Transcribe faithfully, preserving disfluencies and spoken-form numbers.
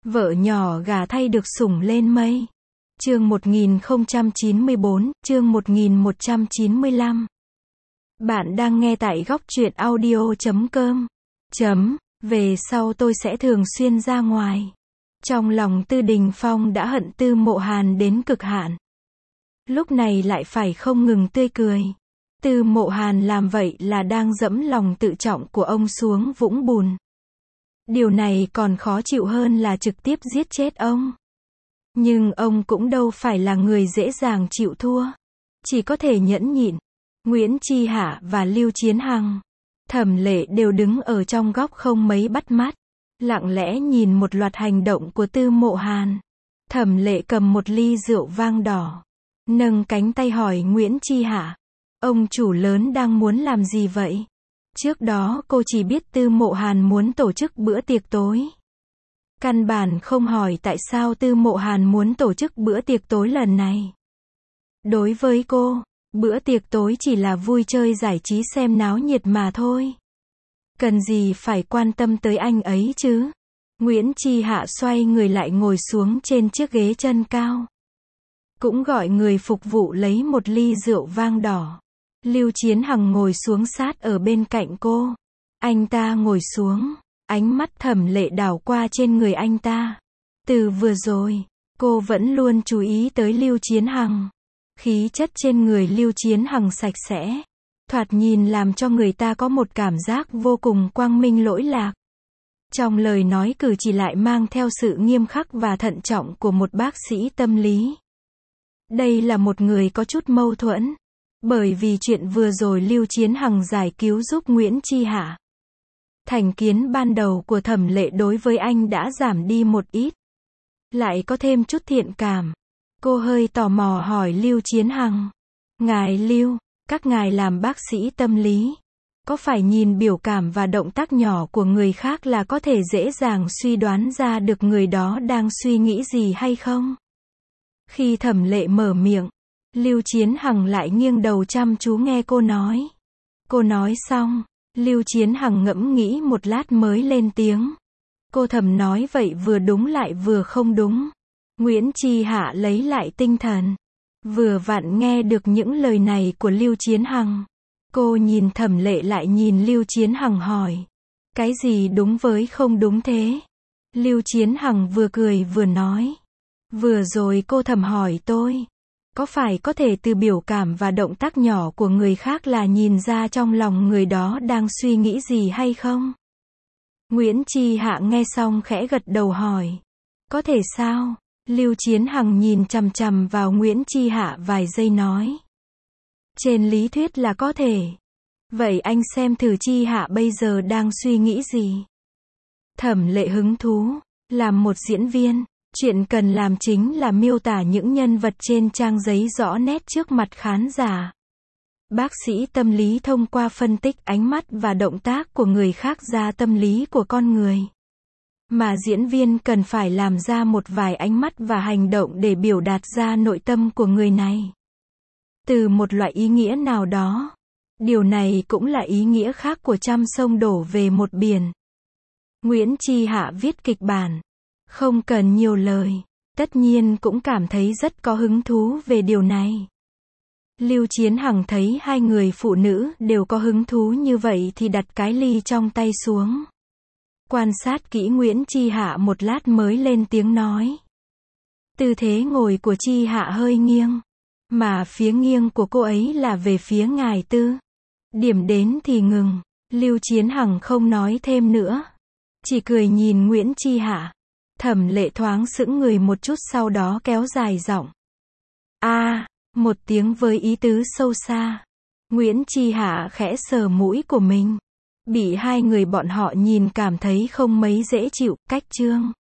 Vợ nhỏ gà thay được sủng lên mây. Chương một nghìn không trăm chín mươi bốn, chương một nghìn một trăm chín mươi lăm. Bạn đang nghe tại góc truyện audio chấm com. Chấm, về sau tôi sẽ thường xuyên ra ngoài. Trong lòng Tư Đình Phong đã hận Tư Mộ Hàn đến cực hạn. Lúc này lại phải không ngừng tươi cười. Tư Mộ Hàn làm vậy là đang dẫm lòng tự trọng của ông xuống vũng bùn. Điều này còn khó chịu hơn là trực tiếp giết chết ông. Nhưng ông cũng đâu phải là người dễ dàng chịu thua. Chỉ có thể nhẫn nhịn. Nguyễn Chi Hạ và Lưu Chiến Hằng, Thẩm Lệ đều đứng ở trong góc không mấy bắt mắt. Lặng lẽ nhìn một loạt hành động của Tư Mộ Hàn. Thẩm Lệ cầm một ly rượu vang đỏ. Nâng cánh tay hỏi Nguyễn Chi Hạ. Ông chủ lớn đang muốn làm gì vậy? Trước đó cô chỉ biết Tư Mộ Hàn muốn tổ chức bữa tiệc tối. Căn bản không hỏi tại sao Tư Mộ Hàn muốn tổ chức bữa tiệc tối lần này. Đối với cô, bữa tiệc tối chỉ là vui chơi giải trí xem náo nhiệt mà thôi. Cần gì phải quan tâm tới anh ấy chứ? Nguyễn Chi Hạ xoay người lại ngồi xuống trên chiếc ghế chân cao. Cũng gọi người phục vụ lấy một ly rượu vang đỏ. Lưu Chiến Hằng ngồi xuống sát ở bên cạnh cô. Anh ta ngồi xuống, ánh mắt Thẩm Lệ đảo qua trên người anh ta. Từ vừa rồi, cô vẫn luôn chú ý tới Lưu Chiến Hằng. Khí chất trên người Lưu Chiến Hằng sạch sẽ, thoạt nhìn làm cho người ta có một cảm giác vô cùng quang minh lỗi lạc. Trong lời nói cử chỉ lại mang theo sự nghiêm khắc và thận trọng của một bác sĩ tâm lý. Đây là một người có chút mâu thuẫn. Bởi vì chuyện vừa rồi Lưu Chiến Hằng giải cứu giúp Nguyễn Chi Hạ. Thành kiến ban đầu của Thẩm Lệ đối với anh đã giảm đi một ít. Lại có thêm chút thiện cảm. Cô hơi tò mò hỏi Lưu Chiến Hằng. Ngài Lưu, các ngài làm bác sĩ tâm lý. Có phải nhìn biểu cảm và động tác nhỏ của người khác là có thể dễ dàng suy đoán ra được người đó đang suy nghĩ gì hay không? Khi Thẩm Lệ mở miệng, Lưu Chiến Hằng lại nghiêng đầu chăm chú nghe cô nói. Cô nói xong, Lưu Chiến Hằng ngẫm nghĩ một lát mới lên tiếng. Cô thầm nói vậy vừa đúng lại vừa không đúng. Nguyễn Chi Hạ lấy lại tinh thần. Vừa vặn nghe được những lời này của Lưu Chiến Hằng. Cô nhìn Thẩm Lệ lại nhìn Lưu Chiến Hằng hỏi. Cái gì đúng với không đúng thế? Lưu Chiến Hằng vừa cười vừa nói. Vừa rồi cô thầm hỏi tôi. Có phải có thể từ biểu cảm và động tác nhỏ của người khác là nhìn ra trong lòng người đó đang suy nghĩ gì hay không? Nguyễn Chi Hạ nghe xong khẽ gật đầu hỏi. Có thể sao? Lưu Chiến Hằng nhìn chằm chằm vào Nguyễn Chi Hạ vài giây nói. Trên lý thuyết là có thể. Vậy anh xem thử Chi Hạ bây giờ đang suy nghĩ gì? Thẩm Lệ hứng thú. Làm một diễn viên, chuyện cần làm chính là miêu tả những nhân vật trên trang giấy rõ nét trước mặt khán giả. Bác sĩ tâm lý thông qua phân tích ánh mắt và động tác của người khác ra tâm lý của con người. Mà diễn viên cần phải làm ra một vài ánh mắt và hành động để biểu đạt ra nội tâm của người này. Từ một loại ý nghĩa nào đó. Điều này cũng là ý nghĩa khác của trăm sông đổ về một biển. Nguyễn Chi Hạ viết kịch bản. Không cần nhiều lời. Tất nhiên cũng cảm thấy rất có hứng thú về điều này. Lưu Chiến Hằng thấy hai người phụ nữ đều có hứng thú như vậy thì đặt cái ly trong tay xuống. Quan sát kỹ Nguyễn Chi Hạ một lát mới lên tiếng nói. Tư thế ngồi của Chi Hạ hơi nghiêng. Mà phía nghiêng của cô ấy là về phía ngài Tư. Điểm đến thì ngừng. Lưu Chiến Hằng không nói thêm nữa. Chỉ cười nhìn Nguyễn Chi Hạ. Thẩm Lệ thoáng sững người một chút sau đó kéo dài giọng. A, à, một tiếng với ý tứ sâu xa. Nguyễn Chi Hạ khẽ sờ mũi của mình. Bị hai người bọn họ nhìn cảm thấy không mấy dễ chịu, cách chương.